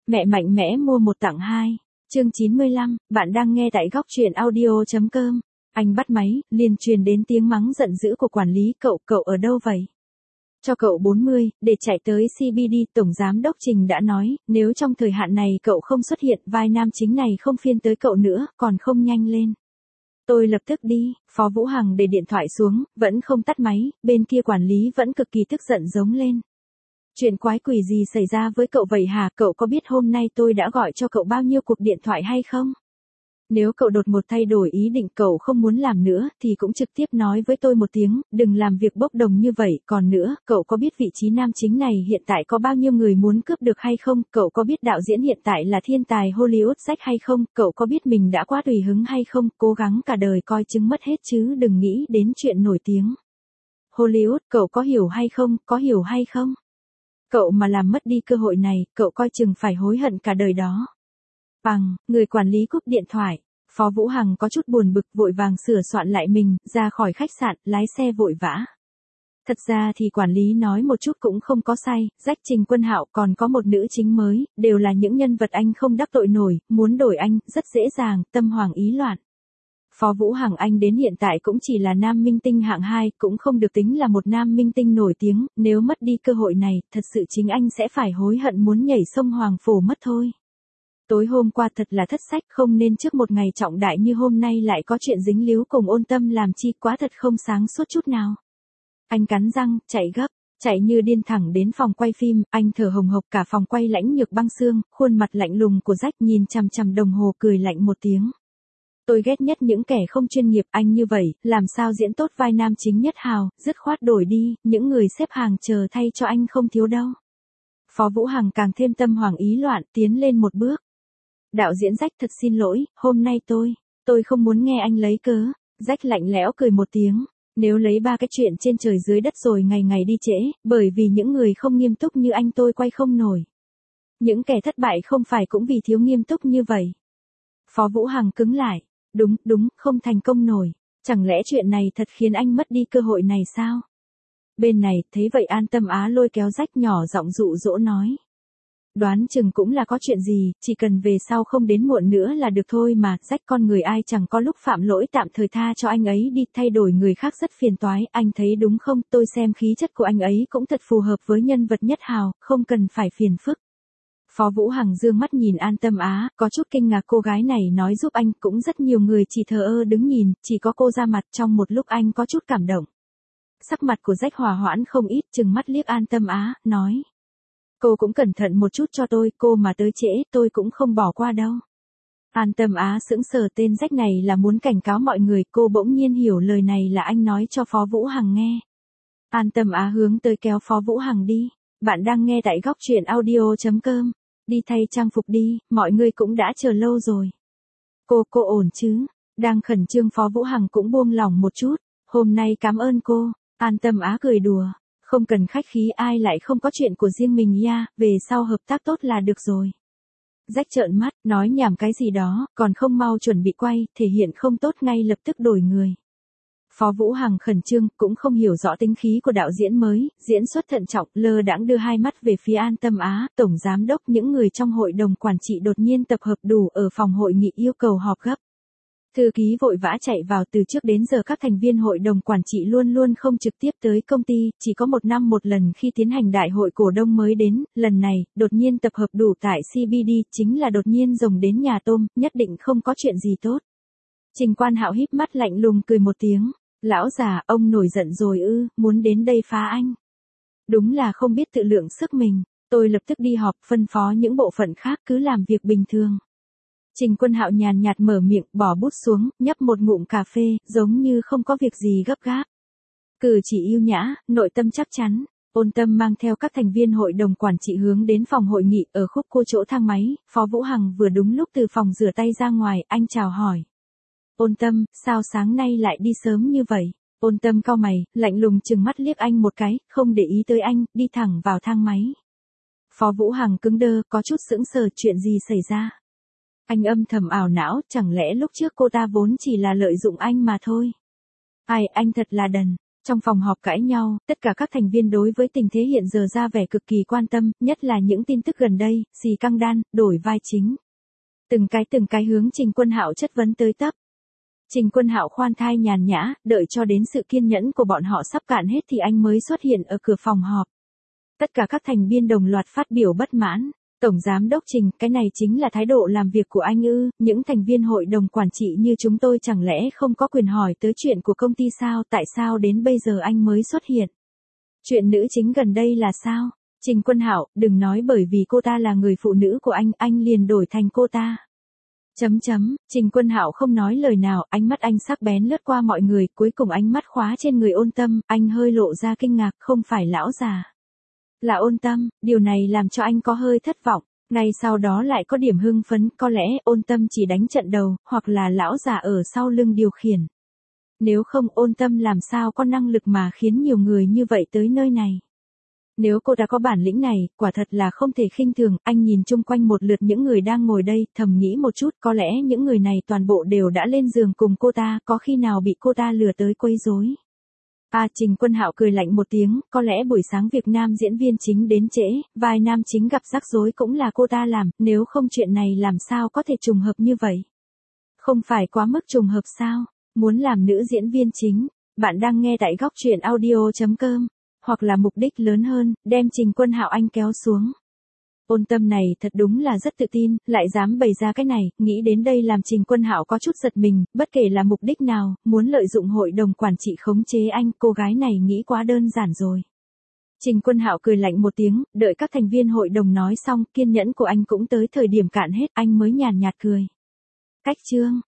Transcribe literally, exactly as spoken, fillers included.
Mẹ mạnh mẽ mua một tặng hai. Chương chín mươi lăm, bạn đang nghe tại góc truyện audio.com. Anh bắt máy, liền truyền đến tiếng mắng giận dữ của quản lý. Cậu, cậu ở đâu vậy? Cho cậu bốn mươi, để chạy tới xê bê đê. Tổng giám đốc Trình đã nói, nếu trong thời hạn này cậu không xuất hiện, vai nam chính này không phiên tới cậu nữa, còn không nhanh lên. Tôi lập tức đi. Phó Vũ Hằng để điện thoại xuống, vẫn không tắt máy, bên kia quản lý vẫn cực kỳ tức giận giống lên. Chuyện quái quỷ gì xảy ra với cậu vậy hả? Cậu có biết hôm nay tôi đã gọi cho cậu bao nhiêu cuộc điện thoại hay không? Nếu cậu đột ngột thay đổi ý định cậu không muốn làm nữa thì cũng trực tiếp nói với tôi một tiếng, đừng làm việc bốc đồng như vậy. Còn nữa, cậu có biết vị trí nam chính này hiện tại có bao nhiêu người muốn cướp được hay không? Cậu có biết đạo diễn hiện tại là thiên tài Hollywood Jack hay không? Cậu có biết mình đã quá tùy hứng hay không? Cố gắng cả đời coi chừng mất hết chứ đừng nghĩ đến chuyện nổi tiếng. Hollywood, cậu có hiểu hay không? Có hiểu hay không? Cậu mà làm mất đi cơ hội này, cậu coi chừng phải hối hận cả đời đó. Bằng, người quản lý cúp điện thoại. Phó Vũ Hằng có chút buồn bực, vội vàng sửa soạn lại mình, ra khỏi khách sạn, lái xe vội vã. Thật ra thì quản lý nói một chút cũng không có sai, Jack, Trình Quân Hạo còn có một nữ chính mới, đều là những nhân vật anh không đắc tội nổi, muốn đổi anh, rất dễ dàng, tâm hoàng ý loạn. Phó Vũ Hằng anh đến hiện tại cũng chỉ là nam minh tinh hạng hai, cũng không được tính là một nam minh tinh nổi tiếng, nếu mất đi cơ hội này, thật sự chính anh sẽ phải hối hận muốn nhảy sông Hoàng Phổ mất thôi. Tối hôm qua thật là thất sách, không nên trước một ngày trọng đại như hôm nay lại có chuyện dính líu cùng Ôn Tâm làm chi, quá thật không sáng suốt chút nào. Anh cắn răng, chạy gấp, chạy như điên thẳng đến phòng quay phim, anh thở hồng hộc, cả phòng quay lãnh nhược băng xương, khuôn mặt lạnh lùng của Jack nhìn chằm chằm đồng hồ cười lạnh một tiếng. Tôi ghét nhất những kẻ không chuyên nghiệp, anh như vậy, làm sao diễn tốt vai nam chính nhất hào, dứt khoát đổi đi, những người xếp hàng chờ thay cho anh không thiếu đâu. Phó Vũ Hằng càng thêm tâm hoàng ý loạn, tiến lên một bước. Đạo diễn Jack, thật xin lỗi, hôm nay tôi, tôi không muốn nghe anh lấy cớ. Jack lạnh lẽo cười một tiếng, nếu lấy ba cái chuyện trên trời dưới đất rồi ngày ngày đi trễ, bởi vì những người không nghiêm túc như anh tôi quay không nổi. Những kẻ thất bại không phải cũng vì thiếu nghiêm túc như vậy. Phó Vũ Hằng cứng lại. Đúng, đúng, không thành công nổi. Chẳng lẽ chuyện này thật khiến anh mất đi cơ hội này sao? Bên này, thấy vậy An Tâm Á lôi kéo Jack nhỏ giọng dụ dỗ nói. Đoán chừng cũng là có chuyện gì, chỉ cần về sau không đến muộn nữa là được thôi mà. Jack, con người ai chẳng có lúc phạm lỗi, tạm thời tha cho anh ấy đi, thay đổi người khác rất phiền toái, anh thấy đúng không? Tôi xem khí chất của anh ấy cũng thật phù hợp với nhân vật nhất hào, không cần phải phiền phức. Phó Vũ Hằng dương mắt nhìn An Tâm Á, có chút kinh ngạc cô gái này nói giúp anh, cũng rất nhiều người chỉ thờ ơ đứng nhìn, chỉ có cô ra mặt. Trong một lúc anh có chút cảm động. Sắc mặt của Jack hòa hoãn không ít, trừng mắt liếc An Tâm Á, nói. Cô cũng cẩn thận một chút cho tôi, cô mà tới trễ, tôi cũng không bỏ qua đâu. An Tâm Á sững sờ, tên Jack này là muốn cảnh cáo mọi người, cô bỗng nhiên hiểu lời này là anh nói cho Phó Vũ Hằng nghe. An Tâm Á hướng tới kéo Phó Vũ Hằng đi. Bạn đang nghe tại góc truyện audio.com. Đi thay trang phục đi, mọi người cũng đã chờ lâu rồi. Cô, cô ổn chứ? Đang khẩn trương Phó Vũ Hằng cũng buông lỏng một chút. Hôm nay cảm ơn cô. An Tâm Á cười đùa. Không cần khách khí, ai lại không có chuyện của riêng mình ya, về sau hợp tác tốt là được rồi. Jack trợn mắt, nói nhảm cái gì đó, còn không mau chuẩn bị quay, thể hiện không tốt ngay lập tức đổi người. Phó Vũ Hằng khẩn trương, cũng không hiểu rõ tính khí của đạo diễn mới, diễn xuất thận trọng, lơ đãng đưa hai mắt về phía An Tâm Á, tổng giám đốc, những người trong hội đồng quản trị đột nhiên tập hợp đủ ở phòng hội nghị yêu cầu họp gấp. Thư ký vội vã chạy vào, từ trước đến giờ các thành viên hội đồng quản trị luôn luôn không trực tiếp tới công ty, chỉ có một năm một lần khi tiến hành đại hội cổ đông mới đến, lần này, đột nhiên tập hợp đủ tại xê bê đê, chính là đột nhiên rồng đến nhà tôm, nhất định không có chuyện gì tốt. Trình Quan Hạo híp mắt lạnh lùng cười một tiếng. Lão già, ông nổi giận rồi ư, muốn đến đây phá anh. Đúng là không biết tự lượng sức mình, tôi lập tức đi họp, phân phó những bộ phận khác cứ làm việc bình thường. Trình Quân Hạo nhàn nhạt mở miệng, bỏ bút xuống, nhấp một ngụm cà phê, giống như không có việc gì gấp gáp. Cử chỉ yêu nhã, nội tâm chắc chắn. Ôn Tâm mang theo các thành viên hội đồng quản trị hướng đến phòng hội nghị, ở khúc cô chỗ thang máy, Phó Vũ Hằng vừa đúng lúc từ phòng rửa tay ra ngoài, anh chào hỏi. Ôn Tâm, sao sáng nay lại đi sớm như vậy? Ôn Tâm cau mày, lạnh lùng trừng mắt liếc anh một cái, không để ý tới anh, đi thẳng vào thang máy. Phó Vũ Hằng cứng đơ, có chút sững sờ, chuyện gì xảy ra? Anh âm thầm ảo não, chẳng lẽ lúc trước cô ta vốn chỉ là lợi dụng anh mà thôi? Ai, anh thật là đần. Trong phòng họp cãi nhau, tất cả các thành viên đối với tình thế hiện giờ ra vẻ cực kỳ quan tâm, nhất là những tin tức gần đây, xì căng đan, đổi vai chính. Từng cái từng cái hướng Trình Quân Hạo chất vấn tới tấp. Trình Quân Hạo khoan thai nhàn nhã, đợi cho đến sự kiên nhẫn của bọn họ sắp cạn hết thì anh mới xuất hiện ở cửa phòng họp. Tất cả các thành viên đồng loạt phát biểu bất mãn. Tổng Giám đốc Trình, cái này chính là thái độ làm việc của anh ư, những thành viên hội đồng quản trị như chúng tôi chẳng lẽ không có quyền hỏi tới chuyện của công ty sao, tại sao đến bây giờ anh mới xuất hiện? Chuyện nữ chính gần đây là sao? Trình Quân Hạo, đừng nói bởi vì cô ta là người phụ nữ của anh, anh liền đổi thành cô ta. Chấm chấm, Trình Quân Hạo không nói lời nào, ánh mắt anh sắc bén lướt qua mọi người, cuối cùng ánh mắt khóa trên người Ôn Tâm, anh hơi lộ ra kinh ngạc, không phải lão già. Là Ôn Tâm, điều này làm cho anh có hơi thất vọng, ngay sau đó lại có điểm hưng phấn, có lẽ Ôn Tâm chỉ đánh trận đầu, hoặc là lão già ở sau lưng điều khiển. Nếu không Ôn Tâm làm sao có năng lực mà khiến nhiều người như vậy tới nơi này. Nếu cô đã có bản lĩnh này, quả thật là không thể khinh thường, anh nhìn chung quanh một lượt những người đang ngồi đây, thầm nghĩ một chút, có lẽ những người này toàn bộ đều đã lên giường cùng cô ta, có khi nào bị cô ta lừa tới quấy rối. À, Trình Quân Hạo cười lạnh một tiếng, có lẽ buổi sáng việc nam diễn viên chính đến trễ, vai nam chính gặp rắc rối cũng là cô ta làm, nếu không chuyện này làm sao có thể trùng hợp như vậy. Không phải quá mức trùng hợp sao, muốn làm nữ diễn viên chính, bạn đang nghe tại góc truyện audio chấm com. Hoặc là mục đích lớn hơn, đem Trình Quân Hạo anh kéo xuống. Ôn Tâm này thật đúng là rất tự tin, lại dám bày ra cái này, nghĩ đến đây làm Trình Quân Hạo có chút giật mình, bất kể là mục đích nào, muốn lợi dụng hội đồng quản trị khống chế anh, cô gái này nghĩ quá đơn giản rồi. Trình Quân Hạo cười lạnh một tiếng, đợi các thành viên hội đồng nói xong, kiên nhẫn của anh cũng tới thời điểm cạn hết, anh mới nhàn nhạt cười. Cách chương,